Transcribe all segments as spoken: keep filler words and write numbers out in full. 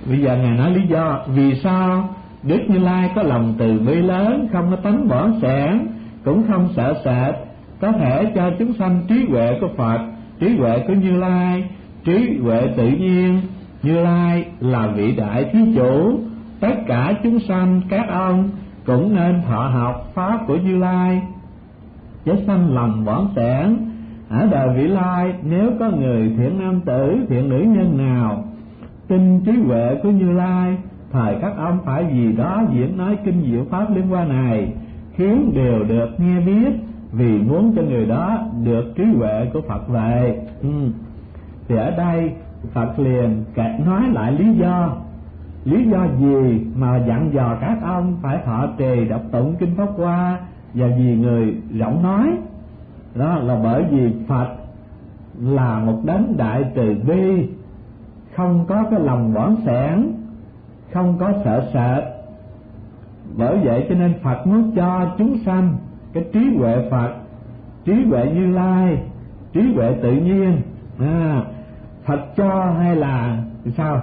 Bây giờ Ngài nói lý do vì sao Đức Như Lai có lòng từ bi lớn, không có tánh bỏn sẻn, cũng không sợ sệt, có thể cho chúng sanh trí huệ của Phật, trí huệ của Như Lai, trí huệ tự nhiên. Như Lai là vị đại thí chủ, tất cả chúng sanh các ông cũng nên thọ học pháp của Như Lai, chứ sanh lòng bỏn sẻn. Ở đời vị lai, nếu có người thiện nam tử, thiện nữ nhân nào tin trí huệ của Như Lai, thời các ông phải vì đó diễn nói kinh diệu pháp liên quan này, khiến đều được nghe biết, vì muốn cho người đó được trí huệ của Phật về. ừ. Thì ở đây Phật liền nói lại lý do. Lý do gì mà dặn dò các ông phải thọ trì đọc tụng kinh Pháp Hoa và vì người rộng nói? Đó là bởi vì Phật là một đấng đại từ bi, không có cái lòng bỏn sẻn, không có sợ sệt. Bởi vậy cho nên Phật muốn cho chúng sanh cái trí huệ Phật, trí huệ Như Lai, trí huệ tự nhiên. à, Phật cho hay là sao?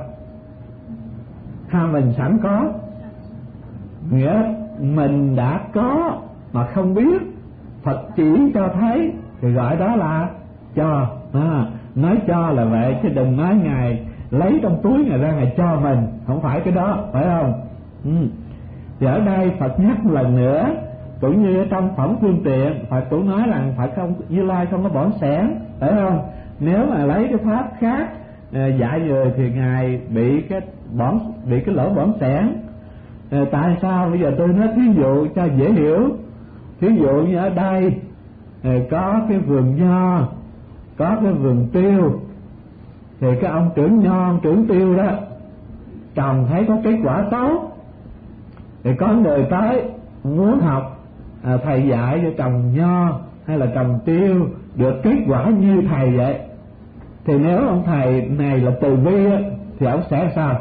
Ha, mình sẵn có, nghĩa mình đã có mà không biết, Phật chỉ cho thấy thì gọi đó là cho. à, Nói cho là vậy, chứ đừng nói Ngài lấy trong túi Ngài ra Ngài cho mình, không phải cái đó, phải không? ừ. Thì ở đây Phật nhắc một lần nữa, cũng như trong phẩm phương tiện, Phật cũng nói rằng Phật không, Như Lai không có bỏn sẻn, phải không? Nếu mà lấy cái pháp khác dạy người thì Ngài bị cái bỏn, bị cái lỗi bỏn sẻn. Tại sao? Bây giờ tôi nói thí dụ cho dễ hiểu. Thí dụ như ở đây có cái vườn nho, có cái vườn tiêu, thì cái ông trưởng nho, ông trưởng tiêu đó trồng thấy có kết quả tốt, thì có người tới muốn học à, thầy dạy cho trồng nho hay là trồng tiêu được kết quả như thầy vậy, thì nếu ông thầy này là từ bi á, thì ông sẽ sao?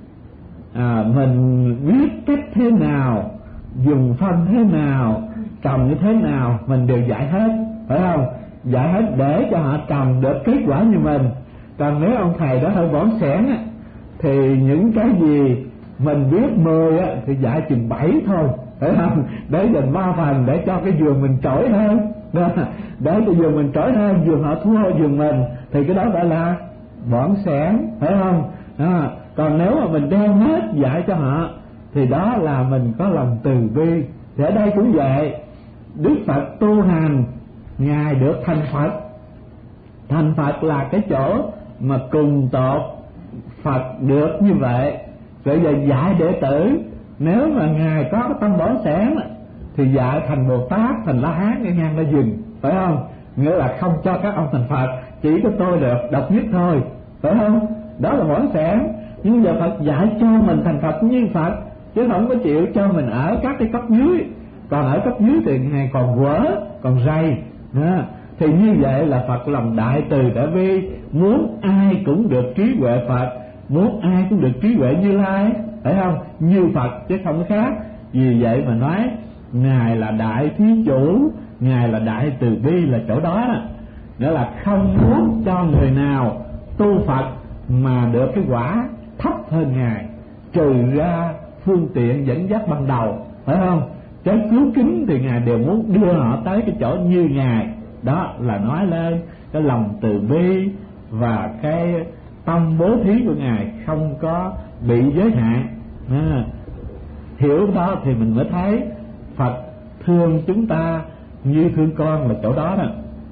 À, mình biết cách thế nào, dùng phân thế nào, trồng như thế nào, mình đều dạy hết, phải không? Dạy hết để cho họ trồng được kết quả như mình. Còn nếu ông thầy đó hơi bỏn sẻn á, thì những cái gì mình biết mười á, thì dạy chừng bảy thôi, phải không? Để dành ba phần để cho cái vườn mình trỗi hơn, để cho vườn mình trỗi hơn, vườn họ thua vườn mình, thì cái đó gọi là bỏn sẻn, phải không? À, còn nếu mà mình đem hết dạy cho họ thì đó là mình có lòng từ bi. Thì ở đây cũng vậy, Đức Phật tu hành, Ngài được thành Phật. Thành Phật là cái chỗ mà cùng tột Phật được như vậy. Rồi giờ dạy đệ tử, nếu mà Ngài có cái tâm bỏn sẻn thì dạy thành Bồ Tát, thành La Hán cái ngang nó dừng, phải không? Nghĩa là không cho các ông thành Phật, chỉ có tôi được độc nhất thôi, phải không? Đó là bỏn sẻn. Nhưng giờ Phật dạy cho mình thành Phật như Phật, chứ không có chịu cho mình ở các cái cấp dưới. Còn ở cấp dưới thì Ngài còn quở, còn rầy. À, thì như vậy là Phật lòng đại từ đại bi, muốn ai cũng được trí huệ Phật, muốn ai cũng được trí huệ Như Lai, phải không? Như Phật chứ không khác. Vì vậy mà nói Ngài là đại thí chủ, Ngài là đại từ bi là chỗ đó. Nghĩa là không muốn cho người nào tu Phật mà được cái quả thấp hơn Ngài, trừ ra phương tiện dẫn dắt ban đầu, phải không? Chứ cứu kính thì Ngài đều muốn đưa họ tới cái chỗ như Ngài. Đó là nói lên cái lòng từ bi và cái tâm bố thí của Ngài không có bị giới hạn. à, Hiểu đó thì mình mới thấy Phật thương chúng ta như thương con là chỗ đó đó.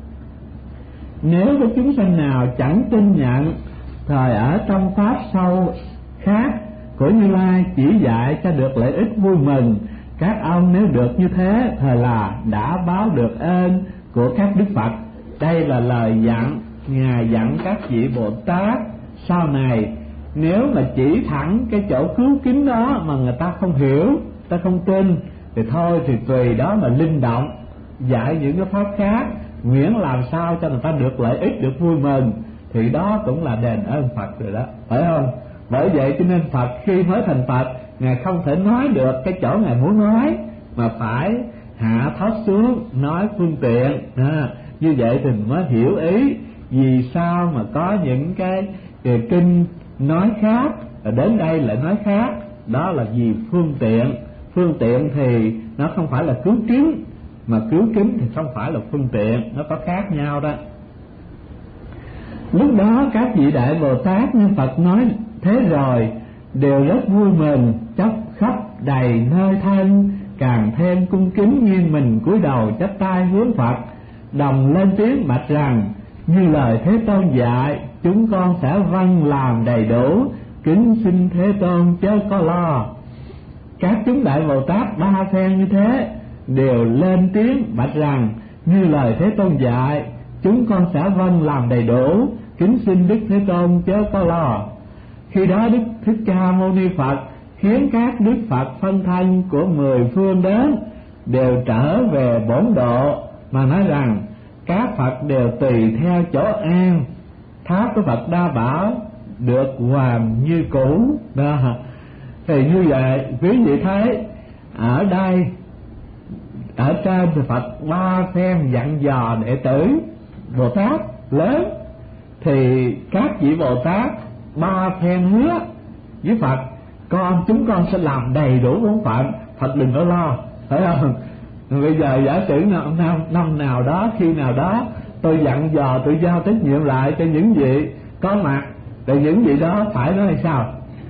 Nếu có chúng sanh nào chẳng tin nhận, thời ở trong pháp sâu khác của Như Lai chỉ dạy cho được lợi ích vui mừng, các ông nếu được như thế thời là đã báo được ơn của các Đức Phật. Đây là lời dặn Ngài dặn các vị Bồ Tát sau này. Nếu mà chỉ thẳng cái chỗ cứu kính đó mà người ta không hiểu, ta không tin, thì thôi thì tùy đó mà linh động dạy những cái pháp khác, miễn làm sao cho người ta được lợi ích, được vui mừng, thì đó cũng là đền ơn Phật rồi đó, phải không? Bởi vậy cho nên Phật khi mới thành Phật, Ngài không thể nói được cái chỗ Ngài muốn nói, mà phải hạ thấp xuống nói phương tiện. à, Như vậy thì mới hiểu ý vì sao mà có những cái, cái kinh nói khác rồi đến đây lại nói khác. Đó là vì phương tiện. Phương tiện thì nó không phải là cứu kính, mà cứu kính thì không phải là phương tiện, nó có khác nhau đó. Lúc đó các vị Đại Bồ Tát như Phật nói thế rồi đều rất vui mừng, chốc khắp đầy nơi thân, càng thêm cung kính nghiêng mình cúi đầu chắp tay hướng Phật, đồng lên tiếng bạch rằng: như lời Thế Tôn dạy, chúng con sẽ vâng làm đầy đủ, kính xin Thế Tôn chớ có lo. Các chúng Đại Bồ Tát ba phen như thế đều lên tiếng bạch rằng: như lời Thế Tôn dạy, chúng con sẽ vâng làm đầy đủ, kính xin Đức Thế Tôn chớ có lo. Khi đó Đức Thích Ca Mâu Ni Phật khiến các Đức Phật phân thân của mười phương đến đều trở về bổn độ, mà nói rằng các Phật đều tùy theo chỗ an, tháp của Phật Đa Bảo được hoàn như cũ đó. Thì như vậy quý vị thấy ở đây, ở trên thì Phật ba phen dặn dò đệ tử Bồ Tát lớn, thì các vị Bồ Tát ba phen hứa với Phật: con chúng con sẽ làm đầy đủ bổn phận, Phật đừng có lo, phải không? Bây giờ giả sử năm, năm, năm nào đó, khi nào đó tôi dặn dò, tôi giao trách nhiệm lại cho những vị có mặt, thì những vị đó phải nói là sao?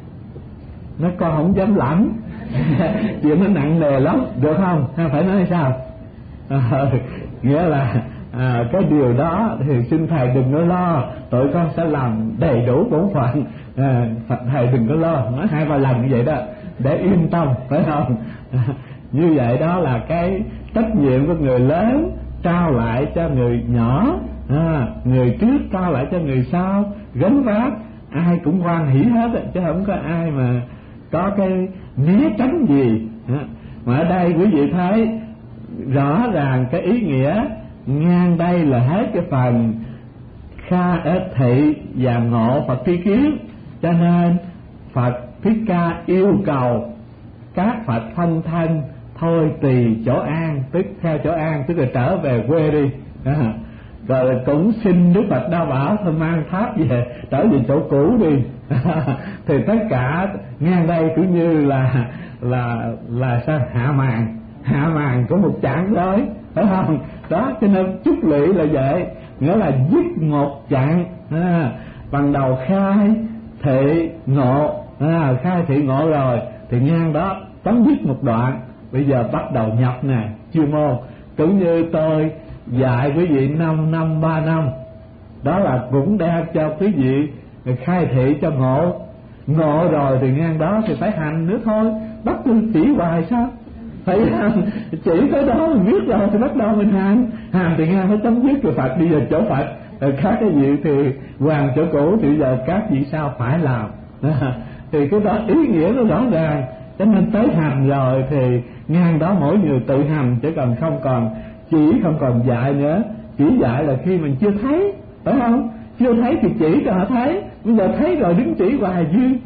Nó con không dám lãnh chuyện nó nặng nề lắm, được không? Hay phải nói là sao? À, nghĩa là à, cái điều đó thì xin thầy đừng có lo, tụi con sẽ làm đầy đủ bổn phận, à, thầy đừng có lo. Nói hai ba lần như vậy đó để yên tâm, phải không? À, như vậy đó là cái trách nhiệm của người lớn trao lại cho người nhỏ, à, người trước trao lại cho người sau, gánh vác ai cũng hoan hỷ hết, chứ không có ai mà có cái né tránh gì. Mà ở đây quý vị thấy rõ ràng cái ý nghĩa ngang đây là hết cái phần kha thị và ngộ Phật tri kiến, cho nên Phật Thích Ca yêu cầu các Phật phân thân thôi tùy chỗ an, tức theo chỗ an, tức là trở về quê đi. À, rồi cũng xin Đức Phật Đa Bảo thôi mang tháp về, trở về chỗ cũ đi. Thì tất cả ngang đây cũng như là là là sao hạ màn, hạ màn của một chặng giới, phải không? Đó, cho nên chúc lụy là vậy, nghĩa là dứt một chặng, à, bằng đầu khai thị ngộ, à, khai thị ngộ rồi thì ngang đó chấm dứt một đoạn, bây giờ bắt đầu nhập nè, chuyên môn. Cũng như tôi dạy quý vị năm năm ba năm, đó là cũng đem cho quý vị khai thị cho ngộ, ngộ rồi thì ngang đó thì phải hành nữa thôi, bắt tôi chỉ hoài sao? Phải chỉ tới đó mình biết rồi thì bắt đầu mình hành, hành thì ngang nó chấm dứt rồi Phật đi về chỗ Phật, rồi các cái vị thì hoàn chỗ cũ, thì giờ các vị sao phải làm. Thì cái đó ý nghĩa nó rõ ràng, cho nên tới hành rồi thì ngang đó mỗi người tự hành, chứ còn không còn chỉ, không còn dạy nữa. Chỉ dạy là khi mình chưa thấy, phải không? Chưa thấy thì chỉ cho họ thấy, bây giờ thấy rồi đứng chỉ hoài duyên.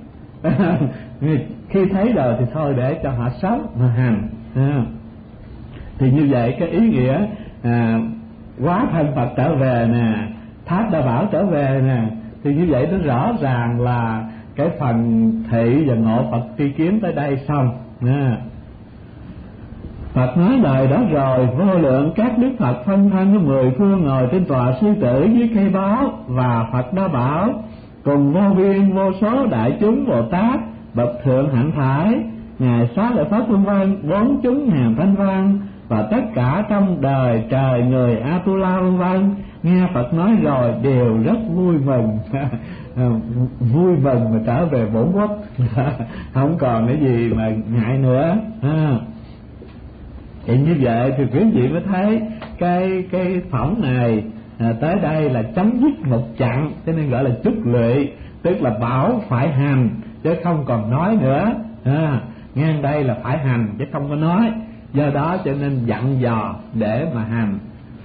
Khi thấy rồi thì thôi để cho họ sống mà hành. À, thì như vậy cái ý nghĩa à, quá thân Phật trở về nè, tháp Đa Bảo trở về nè, thì như vậy nó rõ ràng là cái phần thị và ngộ Phật tri kiến tới đây xong. À, Phật nói lời đó rồi, vô lượng các Đức Phật phân thân của mười phương ngồi trên tòa sư tử dưới cây báo và Phật Đa Bảo, cùng vô biên vô số đại chúng Bồ Tát bậc thượng hạnh thải, ngài Xá Lợi Phất vân vân, bốn chúng hàng thanh văn và tất cả trong đời trời người Atula vân vân, nghe Phật nói rồi đều rất vui mừng. Vui mừng mà trở về bổn quốc, không còn cái gì mà ngại nữa. À, thì như vậy thì quý vị mới thấy cái cái phẩm này à, tới đây là chấm dứt một chặng, cho nên gọi là chúc lụy, tức là bảo phải hành chứ không còn nói nữa. À, ngang đây là phải hành chứ không có nói, do đó cho nên dặn dò để mà hành.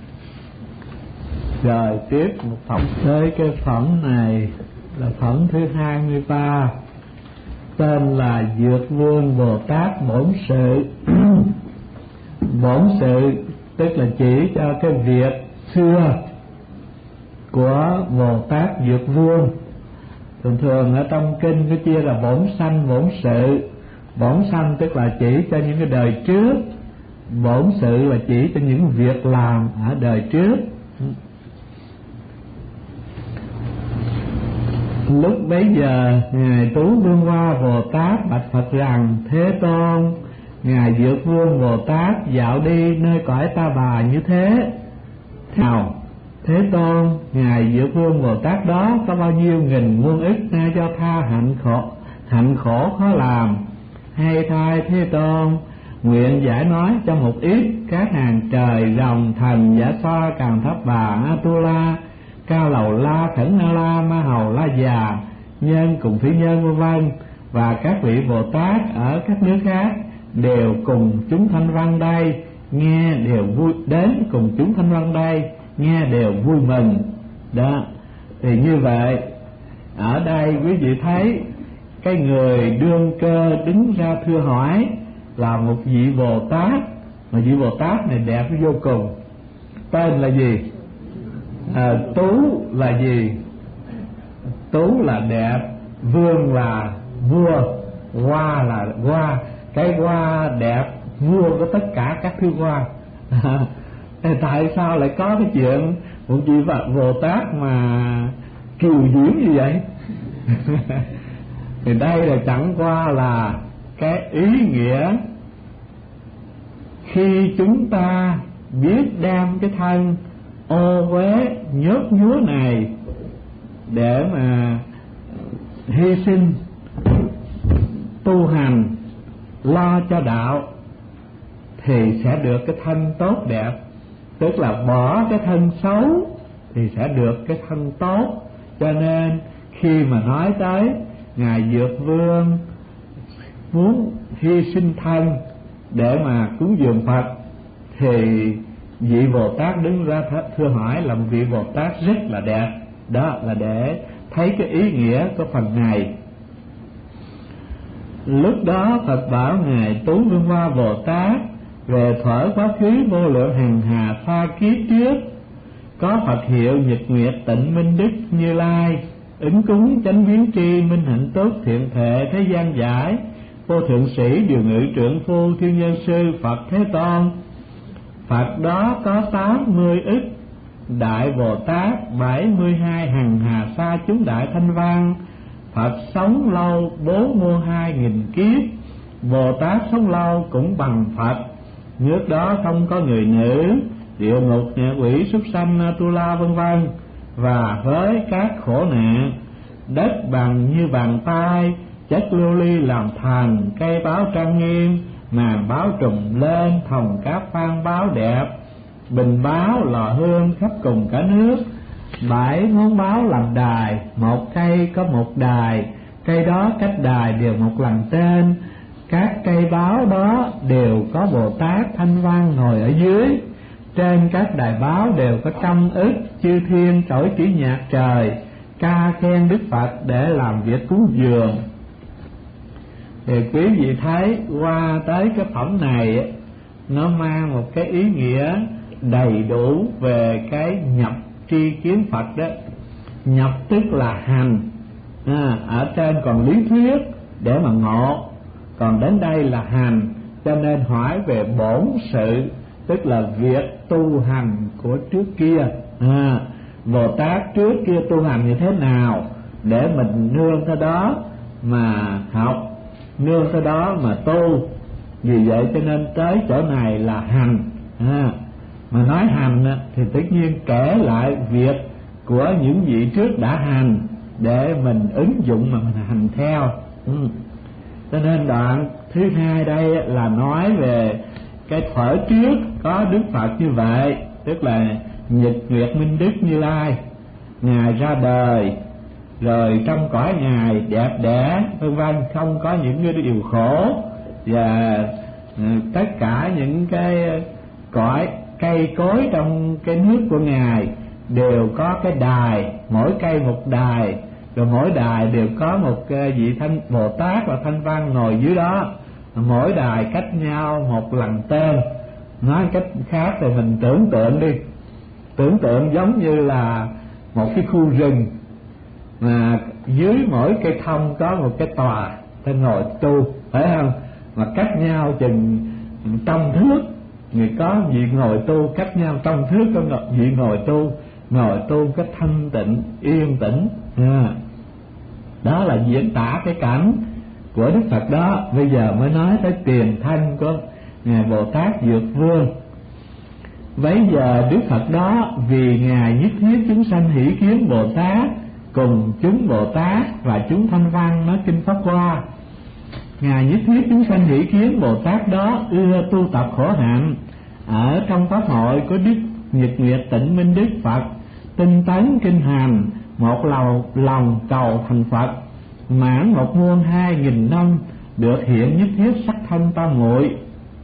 Rồi tiếp một phẩm tới, cái phẩm này là phẩm thứ hai mươi ba, tên là Dược Vương Bồ Tát Bổn Sự. Bổn sự tức là chỉ cho cái việc xưa của Bồ Tát Dược Vương, Thường thường ở trong kinh có chia là bổn sanh bổn sự. Bổn sanh tức là chỉ cho những cái đời trước, bổn sự là chỉ cho những việc làm ở đời trước. Lúc bấy giờ ngài Tú Vương Hoa Bồ Tát bạch Phật rằng: Thế Tôn, ngài Dược Vương Bồ Tát dạo đi nơi cõi Ta Bà như thế nào? Thế Tôn, ngài Dược Vương Bồ Tát đó có bao nhiêu nghìn muôn ức na do tha hạnh khổ hạnh khổ khó làm? Hay thay Thế Tôn, nguyện giải nói cho một ít các hàng trời rồng thần giả xoa Càn Thấp Bà Atula, Cao Lầu La Khẩn Na La Ma Hầu La Già, nhân cùng thủy nhân vân vân, và các vị Bồ Tát ở các nước khác đều cùng chúng thanh văn đây nghe đều vui, đến cùng chúng thanh văn đây nghe đều vui mừng. Đó thì như vậy ở đây quý vị thấy cái người đương cơ đứng ra thưa hỏi là một vị Bồ Tát, mà vị Bồ Tát này đẹp vô cùng. Tên là gì? À, Tú là gì? Tú là đẹp, Vương là vua, Hoa là hoa. Cái hoa đẹp, vua có tất cả các thứ hoa. Tại sao lại có cái chuyện một vị Bồ Tát mà kiều diễm như vậy? Thì đây là chẳng qua là cái ý nghĩa khi chúng ta biết đem cái thân ô uế nhớt nhúa này để mà hy sinh tu hành lo cho đạo thì sẽ được cái thân tốt đẹp, tức là bỏ cái thân xấu thì sẽ được cái thân tốt. Cho nên khi mà nói tới ngài Dược Vương muốn hy sinh thân để mà cúng dường Phật thì vị Bồ Tát đứng ra thưa hỏi là một vị Bồ Tát rất là đẹp. Đó là để thấy cái ý nghĩa của phần này. Lúc đó Phật bảo ngài Tú Vương Hoa Bồ Tát: về thuở quá khứ vô lượng hằng hà xa kiếp trước, có Phật hiệu Nhật Nguyệt Tịnh Minh Đức Như Lai, ứng cúng chánh biến tri minh hạnh tốt thiện thệ thế gian giải, vô thượng sĩ điều ngự trưởng phu thiên nhân sư Phật Thế Tôn. Phật đó có tám mươi ức đại Bồ Tát, bảy mươi hai hằng hà sa chúng đại thanh văn. Phật sống lâu bốn muôn hai nghìn kiếp, Bồ Tát sống lâu cũng bằng Phật. Nước đó không có người nữ, địa ngục, ngạ quỷ, súc sanh, tu la vân vân. Và với các khổ nạn, đất bằng như bàn tay, chất lưu ly làm thành, cây báo trang nghiêm, màn báo trùm lên, thòng cáp phan báo đẹp, bình báo lò hương khắp cùng cả nước. Bảy ngón báo làm đài, một cây có một đài, cây đó cách đài đều một lần tên. Các cây báo đó đều có Bồ Tát thanh văn ngồi ở dưới. Trên các đài báo đều có trăm ức chư thiên trỗi chỉ nhạc trời, ca khen Đức Phật để làm việc cúng dường. Thì quý vị thấy qua tới cái phẩm này, nó mang một cái ý nghĩa đầy đủ về cái nhập tri kiến Phật đó. Nhập tức là hành, à, ở trên còn lý thuyết để mà ngộ, còn đến đây là hành. Cho nên hỏi về bổn sự, tức là việc tu hành của trước kia. à, Bồ Tát trước kia tu hành như thế nào để mình nương theo đó mà học, nương theo đó mà tu. Vì vậy cho nên tới chỗ này là hành. à, Mà nói hành thì tất nhiên kể lại việc của những vị trước đã hành để mình ứng dụng mà mình hành theo. ừ. Cho nên đoạn thứ hai đây là nói về cái thuở trước có Đức Phật như vậy, tức là Nhật Nguyệt Minh Đức Như Lai. Ngài ra đời rồi trong cõi Ngài đẹp đẽ vân vân, không có những cái điều khổ, và tất cả những cái cõi cây cối trong cái nước của Ngài đều có cái đài, mỗi cây một đài, rồi mỗi đài đều có một vị thanh Bồ Tát và thanh văn ngồi dưới đó, mỗi đài cách nhau một lần tên. Nói cách khác thì mình tưởng tượng đi, tưởng tượng giống như là một cái khu rừng, mà dưới mỗi cây thông có một cái tòa ta ngồi tu, phải không? Mà cách nhau chừng trăm thước, người có vị ngồi tu, cách nhau trăm thước có vị ngồi tu, ngồi tu cái thanh tịnh yên tĩnh. À, đó là diễn tả cái cảnh của Đức Phật đó. Bây giờ mới nói tới tiền thân của ngài Bồ Tát Dược Vương. Bấy giờ Đức Phật đó vì ngài nhất thiết chúng sanh hỷ kiến Bồ Tát cùng chúng Bồ Tát và chúng Thanh Văn nói kinh Pháp Hoa. Ngài nhất thiết chúng sanh hỷ kiến Bồ Tát đó ưa tu tập khổ hạnh ở trong pháp hội của Đức Nhật Nguyệt Tịnh Minh Đức Phật, tinh tấn kinh hành, một lòng lòng cầu thành Phật, mãn một muôn hai nghìn năm được hiện nhất thiết sắc thân tam muội.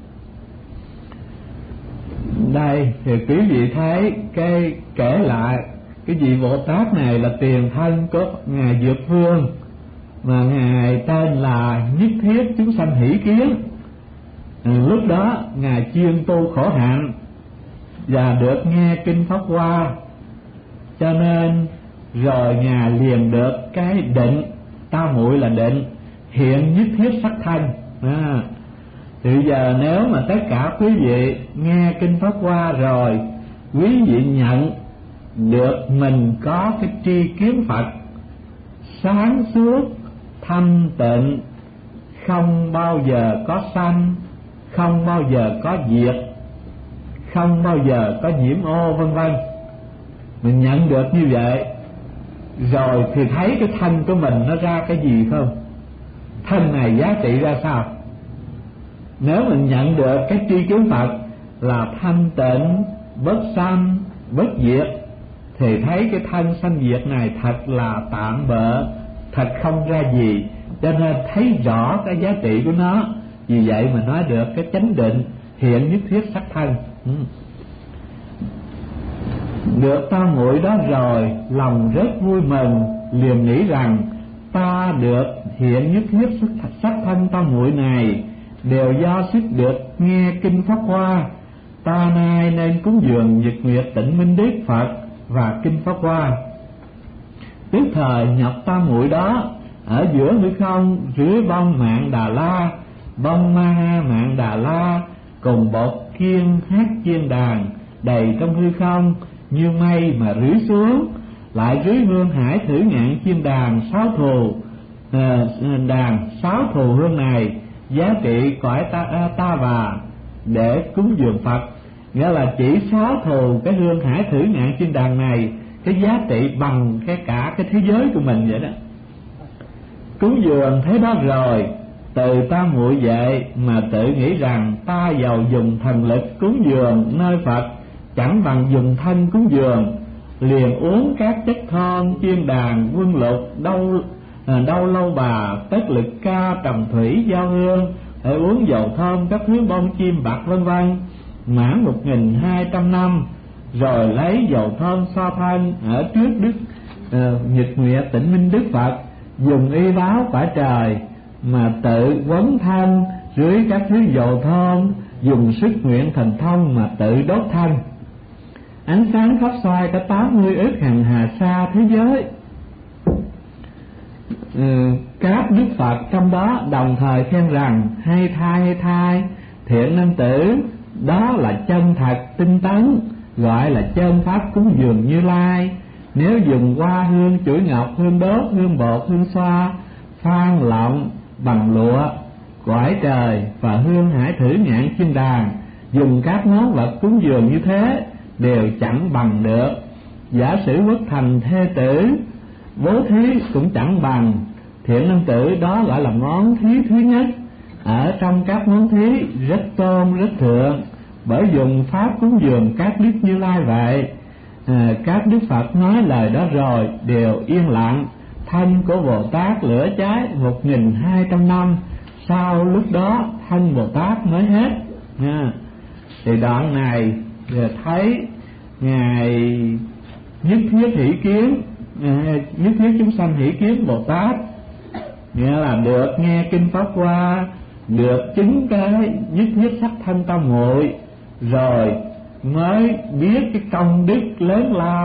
Đây thì quý vị thấy cái kể lại cái vị Bồ Tát này là tiền thân của ngài Dược Vương, mà ngài tên là nhất thiết chúng sanh hỷ kiến. À, lúc đó ngài chuyên tu khổ hạnh và được nghe kinh Pháp Hoa, cho nên rồi ngài liền được cái định, tam muội là định, hiện nhất thiết sắc thân. À, thì giờ nếu mà tất cả quý vị nghe kinh Pháp Hoa rồi, quý vị nhận được mình có cái tri kiến Phật sáng suốt thanh tịnh, không bao giờ có sanh, không bao giờ có diệt, không bao giờ có nhiễm ô, vân vân. Mình nhận được như vậy rồi thì thấy cái thân của mình nó ra cái gì không? Thân này giá trị ra sao? Nếu mình nhận được cái tri kiến Phật là thanh tịnh, bất sanh, bất diệt, thì thấy cái thân sanh diệt này thật là tạm bợ, thật không ra gì, cho nên thấy rõ cái giá trị của nó. Vì vậy mà nói được cái chánh định hiện nhất thiết sắc thân. Ừ. Được tam muội đó rồi, lòng rất vui mừng, liền nghĩ rằng ta được hiện nhất thiết sắc thân tam muội này đều do sức được nghe kinh Pháp Hoa. Ta nay nên cúng dường Nhật Nguyệt Tịnh Minh Đức Phật và kinh Pháp Hoa. Tức thời nhập tam muội đó ở giữa hư không, dưới bông mạng Đà La, bông ma ha mạng Đà La cùng bột kiên hát chiên đàn đầy trong hư không như mây mà rưới xuống, lại dưới hương hải thử ngạn chiên đàn sáu thù, à, đàn sáu thù hương này giá trị cõi ta, ta bà để cúng dường Phật. Nghĩa là chỉ sáu thù cái hương hải thử ngạn chiên đàn này, cái giá trị bằng cái cả cái thế giới của mình vậy đó. Cúng dường thế đó rồi, từ tam muội vậy mà tự nghĩ rằng ta giàu dùng thần lực cúng dường nơi Phật chẳng bằng dùng thân cúng dường, liền uống các chất thơm chiên đàn quân lục đâu à, đâu lâu bà tất lực ca trầm thủy giao hương, để uống dầu thơm các thứ bông chim bạc vân vân, mãn một nghìn hai trăm năm, rồi lấy dầu thơm xoa thân ở trước Đức uh, Nhật Nguyệt Tịnh Minh Đức Phật, dùng y báo quả trời mà tự quấn thân dưới các thứ dầu thơm, dùng sức nguyện thần thông mà tự đốt thân. Ánh sáng khắp xoay cả tám mươi ức hàng hà sa thế giới. Ừ, các Đức Phật trong đó đồng thời khen rằng hay thai hay thai, thiện nam tử, đó là chân thật tinh tấn, gọi là chân pháp cúng dường Như Lai. Nếu dùng hoa hương chuỗi ngọc, hương đốt, hương bột, hương xoa, phan lọng bằng lụa, cõi trời và hương hải thử ngạn chiên đàn, dùng các món vật cúng dường như thế đều chẳng bằng được. Giả sử bất thành thê tử, bố thí cũng chẳng bằng. Thiện nam tử, đó gọi là món thí thứ nhất ở trong các món thí, rất tôn rất thượng, bởi dùng pháp cúng dường các Đức Như Lai vậy. À, các Đức Phật nói lời đó rồi đều yên lặng. Thân của Bồ Tát lửa cháy một nghìn hai trăm năm, sau lúc đó thân Bồ Tát mới hết. À, thì đoạn này thấy ngài nhất thiết hỷ kiến, à, nhất thiết chúng sanh hỷ kiến Bồ Tát, nghĩa là được nghe kinh Pháp Hoa, được chứng cái nhất thiết sắc thân tam muội, rồi mới biết cái công đức lớn lao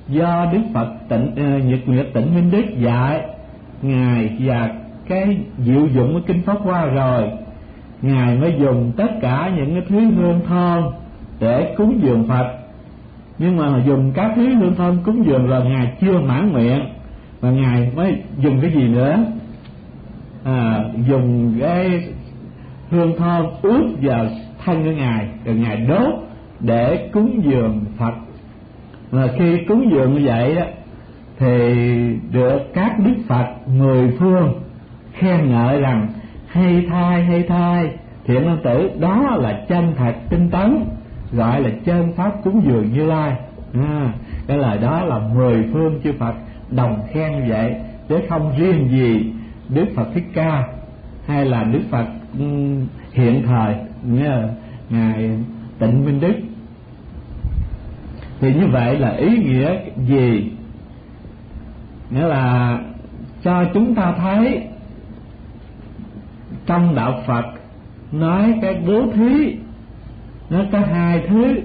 do Đức Phật Tịnh uh, Nhật Nguyệt Tịnh Minh Đức dạy Ngài và cái diệu dụng của kinh Pháp Hoa rồi, Ngài mới dùng tất cả những cái thứ hương thơm để cúng dường Phật. Nhưng mà dùng các thứ hương thơm cúng dường rồi Ngài chưa mãn nguyện, và Ngài mới dùng cái gì nữa? À, dùng cái hương thơm ướp vào thân của Ngài, rồi Ngài đốt để cúng dường Phật. Và khi cúng dường như vậy đó thì được các Đức Phật mười phương khen ngợi rằng hay thay hay thay thiện nam tử, đó là chân thật tinh tấn, gọi là chân pháp cúng dường Như Lai. À, cái lời đó là mười phương chư Phật đồng khen như vậy, chứ không riêng gì Đức Phật Thích Ca hay là Đức Phật um, hiện thời, nghĩa là Ngài Tịnh Minh Đức. Thì như vậy là ý nghĩa gì? Nghĩa là cho chúng ta thấy trong đạo Phật nói cái bố thí nó có hai thứ.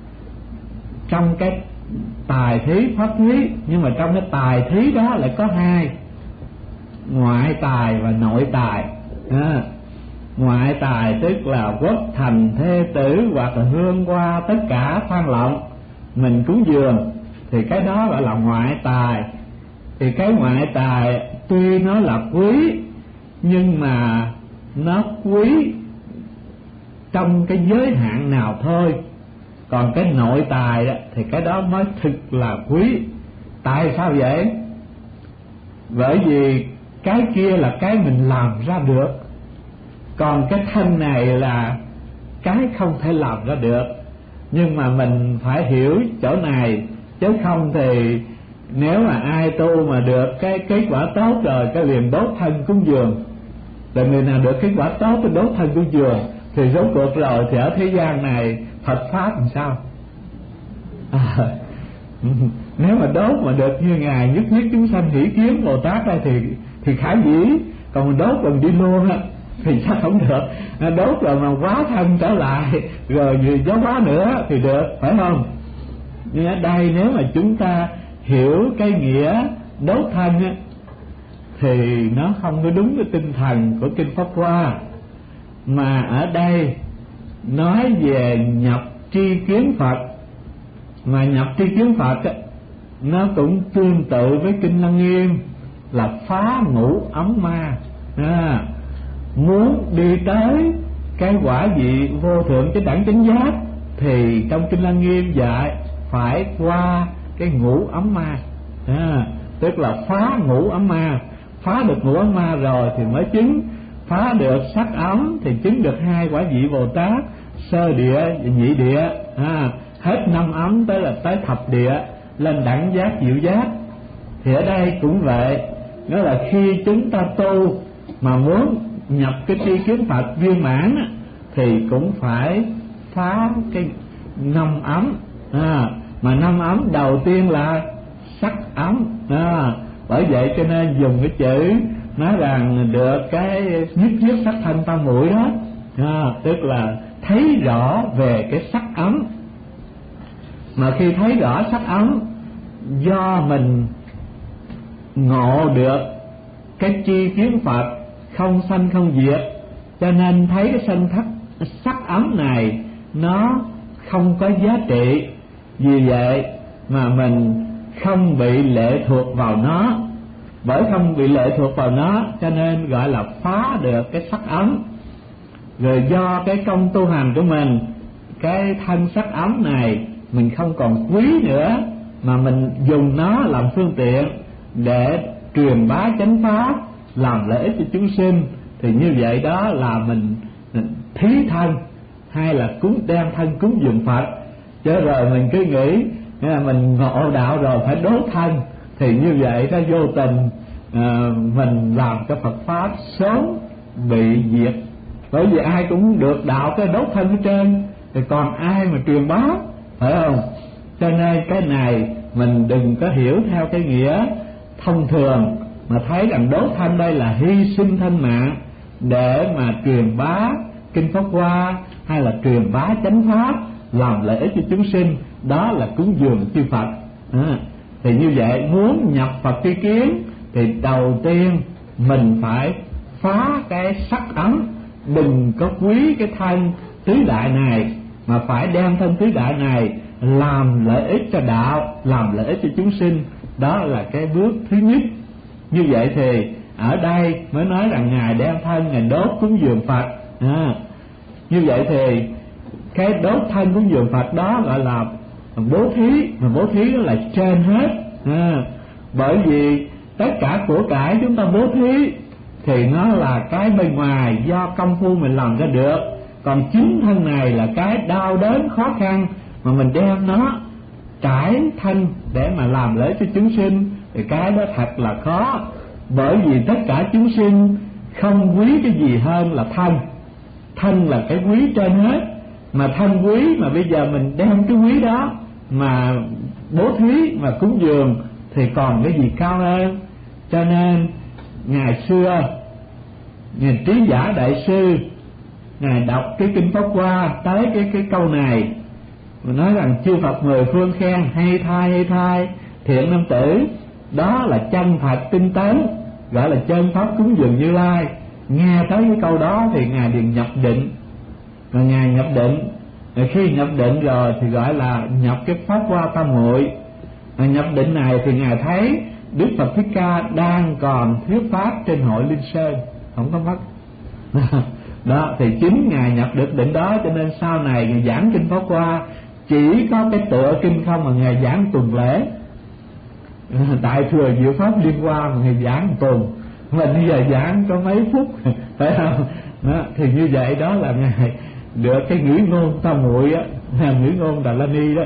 Trong cái tài thí, pháp thí, nhưng mà trong cái tài thí đó lại có hai: ngoại tài và nội tài. À, ngoại tài tức là quốc thành, thê tử hoặc là hương hoa, tất cả thang lọng mình cúng dường, thì cái đó gọi là ngoại tài. Thì cái ngoại tài tuy nó là quý, nhưng mà nó quý trong cái giới hạn nào thôi. Còn cái nội tài đó, thì cái đó mới thực là quý. Tại sao vậy? Bởi vì cái kia là cái mình làm ra được, còn cái thân này là cái không thể làm ra được. Nhưng mà mình phải hiểu chỗ này, chứ không thì nếu mà ai tu mà được cái kết quả tốt rồi cái liền đốt thân cúng dường, rồi người nào được kết quả tốt thì đốt thân cúng dường, thì rốt cuộc rồi thì ở thế gian này Phật pháp làm sao? À, nếu mà đốt mà được như Ngài nhất nhất chúng sanh hỷ kiến Bồ Tát đây thì thì khả dĩ, còn mình đốt còn đi luôn á thì chắc không được. Đốt rồi mà quá thân trở lại rồi gì gió quá nữa thì được, phải không? Nhưng ở đây nếu mà chúng ta hiểu cái nghĩa đốt thân á, thì nó không có đúng với tinh thần của kinh Pháp Hoa. Mà ở đây nói về nhập tri kiến Phật, mà nhập tri kiến Phật á, nó cũng tương tự với kinh Lăng Nghiêm là phá ngũ ấm ma. À, muốn đi tới cái quả vị vô thượng cái đẳng chánh giác thì trong kinh Lăng Nghiêm dạy phải qua cái ngũ ấm ma. À, tức là phá ngũ ấm ma. Phá được ngũ ấm ma rồi thì mới chứng. Phá được sắc ấm thì chứng được hai quả vị Bồ Tát, sơ địa và nhị địa. À, hết năm ấm tới là tới thập địa, lên đẳng giác diệu giác. Thì ở đây cũng vậy, đó là khi chúng ta tu mà muốn nhập cái tri kiến Phật viên mãn thì cũng phải phá cái năm ấm. À, mà năm ấm đầu tiên là sắc ấm. À, bởi vậy cho nên dùng cái chữ nói rằng được cái nhất thiết sắc thân tam muội đó. À, tức là thấy rõ về cái sắc ấm. Mà khi thấy rõ sắc ấm, do mình ngộ được cái tri kiến Phật không sanh không diệt, cho nên thấy cái sanh thất sắc ấm này nó không có giá trị. Vì vậy mà mình không bị lệ thuộc vào nó. Bởi không bị lệ thuộc vào nó cho nên gọi là phá được cái sắc ấm. Rồi do cái công tu hành của mình, cái thân sắc ấm này mình không còn quý nữa, mà mình dùng nó làm phương tiện để truyền bá chánh pháp, làm lợi ích cho chúng sinh, thì như vậy đó là mình thí thân, hay là cúng đem thân cúng dường Phật. Chứ rồi mình cứ nghĩ là mình ngộ đạo rồi phải đốt thân, thì như vậy nó vô tình à, mình làm cái Phật pháp sớm bị diệt. Bởi vì ai cũng được đạo cái đốt thân hết trơn, thì còn ai mà truyền bá, phải không? Cho nên cái này mình đừng có hiểu theo cái nghĩa thông thường, mà thấy rằng đốt thân đây là hy sinh thân mạng để mà truyền bá kinh Pháp Hoa, hay là truyền bá chánh pháp, làm lợi ích cho chúng sinh. Đó là cúng dường chư Phật. À, Thì như vậy muốn nhập Phật tri kiến thì đầu tiên mình phải phá cái sắc ấm, đừng có quý cái thân tứ đại này, mà phải đem thân tứ đại này làm lợi ích cho đạo, làm lợi ích cho chúng sinh. Đó là cái bước thứ nhất. Như vậy thì ở đây mới nói rằng Ngài đem thân Ngài đốt cúng dường Phật. à, Như vậy thì cái đốt thân cúng dường Phật đó gọi là bố thí, mà bố thí đó là trên hết. à, Bởi vì tất cả của cải chúng ta bố thí thì nó là cái bên ngoài do công phu mình làm ra được, còn chính thân này là cái đau đớn khó khăn mà mình đem nó trải thân để mà làm lợi cho chúng sinh, thì cái đó thật là khó. Bởi vì tất cả chúng sinh không quý cái gì hơn là thân. Thân là cái quý trên hết, mà thân quý mà bây giờ mình đem cái quý đó mà bố thí mà cúng dường thì còn cái gì cao hơn. Cho nên ngày xưa Ngài Trí Giả Đại Sư Ngài đọc cái kinh Pháp Hoa tới cái cái câu này, mà nói rằng chư Phật mười phương khen hay thai hay thai thiện nam tử, đó là chân thật tinh tấn, gọi là chân pháp cúng dường Như Lai. Nghe tới cái câu đó thì Ngài liền nhập định. Rồi Ngài nhập định, rồi khi nhập định rồi thì gọi là nhập cái Pháp Hoa Tam Muội. Rồi nhập định này thì Ngài thấy Đức Phật Thích Ca đang còn thuyết pháp trên hội Linh Sơn, không có mất. Đó thì chính Ngài nhập được định đó, cho nên sau này Ngài giảng kinh Pháp Hoa chỉ có cái tựa kinh không mà Ngài giảng tuần lễ. Đại thừa Diệu Pháp Liên Hoa mà Ngài giảng tuần, mình bây giờ giảng có mấy phút, phải không? Đó, thì như vậy đó là Ngài được cái ngữ ngôn Tam Muội á, ngữ ngôn Đà La Ni đó.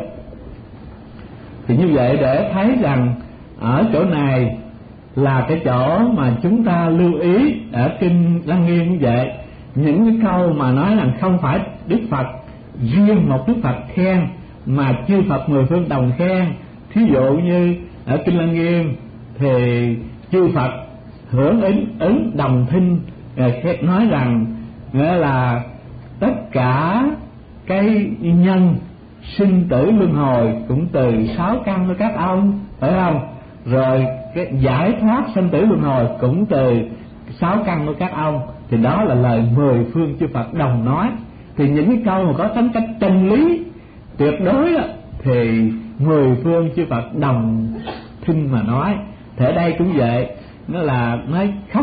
Thì như vậy để thấy rằng ở chỗ này là cái chỗ mà chúng ta lưu ý ở kinh Lăng Nghiêm như vậy. Những cái câu mà nói rằng không phải Đức Phật riêng một Đức Phật khen, mà chư Phật mười phương đồng khen. Thí dụ như ở kinh Lăng Nghiêm thì chư Phật hưởng ứng ứng đồng thinh, nói rằng nghĩa là tất cả cái nhân sinh tử luân hồi cũng từ sáu căn của các ông, phải không? Rồi cái giải thoát sinh tử luân hồi cũng từ sáu căn của các ông. Thì đó là lời mười phương chư Phật đồng nói. Thì những cái câu mà có tính cách chân lý tuyệt đối đó, thì mười phương chư Phật đồng thinh mà nói. Thì ở đây cũng vậy, nó là nói khắp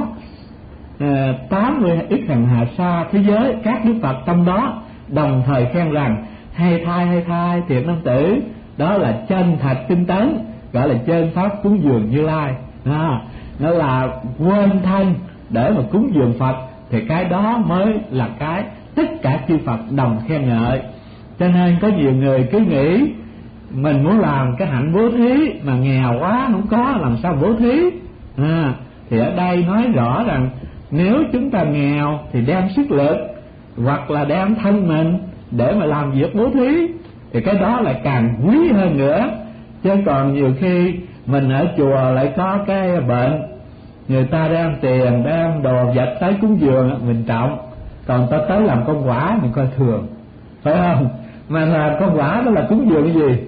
tám mươi ức hàng hà sa thế giới các Đức Phật trong đó đồng thời khen rằng hay thai hay thai thiện nam tử, đó là chân thật tinh tấn, gọi là chân pháp cúng dường Như Lai. à, Nó là quên thân để mà cúng dường Phật, thì cái đó mới là cái tất cả chư Phật đồng khen ngợi. Cho nên có nhiều người cứ nghĩ mình muốn làm cái hạnh bố thí mà nghèo quá không có, làm sao bố thí. à, Thì ở đây nói rõ rằng nếu chúng ta nghèo thì đem sức lực hoặc là đem thân mình để mà làm việc bố thí, thì cái đó lại càng quý hơn nữa. Chứ còn nhiều khi mình ở chùa lại có cái bệnh, người ta đem tiền đem đồ vật tới cúng dường mình trọng, còn ta tới làm công quả mình coi thường, phải không? Mà là công quả đó là cúng dường cái gì?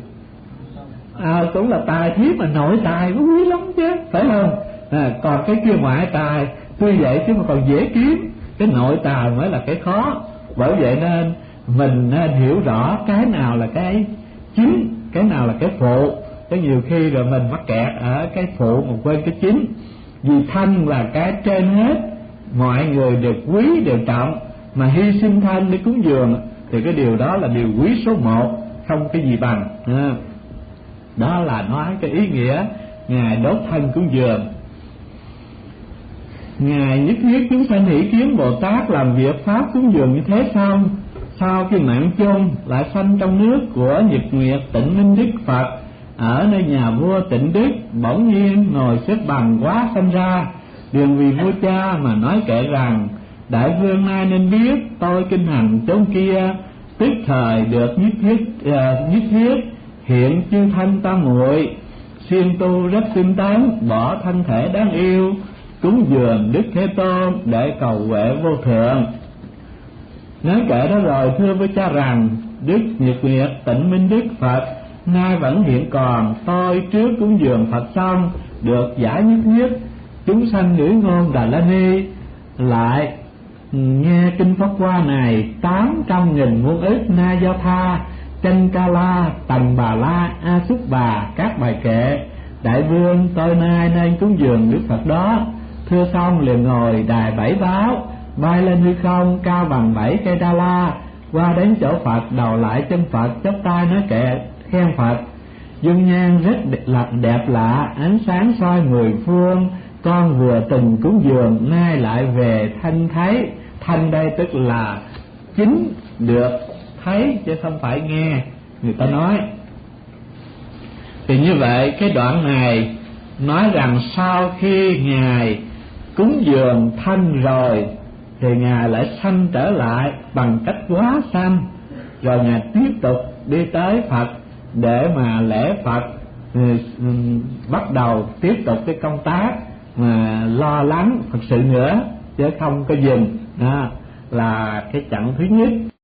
À, cũng là tài thiếp mà nội tài nó quý lắm chứ, phải không? À, còn cái kia ngoại tài tuy vậy chứ mà còn dễ kiếm, cái nội tài mới là cái khó. Bởi vậy nên mình nên hiểu rõ cái nào là cái chính, cái nào là cái phụ. Có nhiều khi rồi mình mắc kẹt ở cái phụ mà quên cái chính. Vì thân là cái trên hết, mọi người đều quý đều trọng, mà hy sinh thân để cúng dường thì cái điều đó là điều quý số một, không cái gì bằng. Đó là nói cái ý nghĩa Ngài đốt thân cúng dường. Ngài nhất thiết chúng sanh hỷ kiến Bồ Tát làm việc pháp cúng dường như thế xong, sau khi mạng chung lại sanh trong nước của Nhật Nguyệt Tịnh Minh Đức Phật, ở nơi nhà vua Tịnh Đức bỗng nhiên ngồi xếp bằng quá sanh ra. Đường vì vua cha mà nói kệ rằng: đại vương nay nên biết tôi kinh hành chốn kia, tức thời được nhất thiết uh, nhất thiết hiện chư thanh tam muội, siêng tu rất tinh tấn, bỏ thân thể đáng yêu, cúng dường Đức Thế Tôn để cầu huệ vô thượng. Nói kệ đó rồi thưa với cha rằng: Đức Nhật Nguyệt Tịnh Minh Đức Phật nay vẫn hiện còn. Tôi trước cúng dường Phật xong được giải nhất nhất, chúng sanh ngữ ngôn Đà La Ni lại nghe kinh Pháp Hoa này tám trăm nghìn muôn ức Na Do Tha, Chân Ca La, Tần Bà La, A Xúc Bà, các bài kệ. Đại vương, tôi nay nên cúng dường Đức Phật đó. Thưa xong liền ngồi đài bảy báo, bay lên hư không cao bằng bảy cây đa la, qua đến chỗ Phật đầu lại chân Phật, chắp tay nói kệ khen Phật. Dung nhan rất đẹp, đẹp lạ, ánh sáng soi mười phương, con vừa từng cúng dường nay lại về thanh thấy. Thanh đây tức là chính được thấy chứ không phải nghe người ta nói. Thì như vậy cái đoạn này nói rằng sau khi Ngài cúng dường thanh rồi thì Ngài lại sanh trở lại bằng cách quá sanh, rồi Ngài tiếp tục đi tới Phật để mà lễ Phật, bắt đầu tiếp tục cái công tác mà lo lắng Phật sự nữa chứ không có dừng. Đó là cái chặng thứ nhất.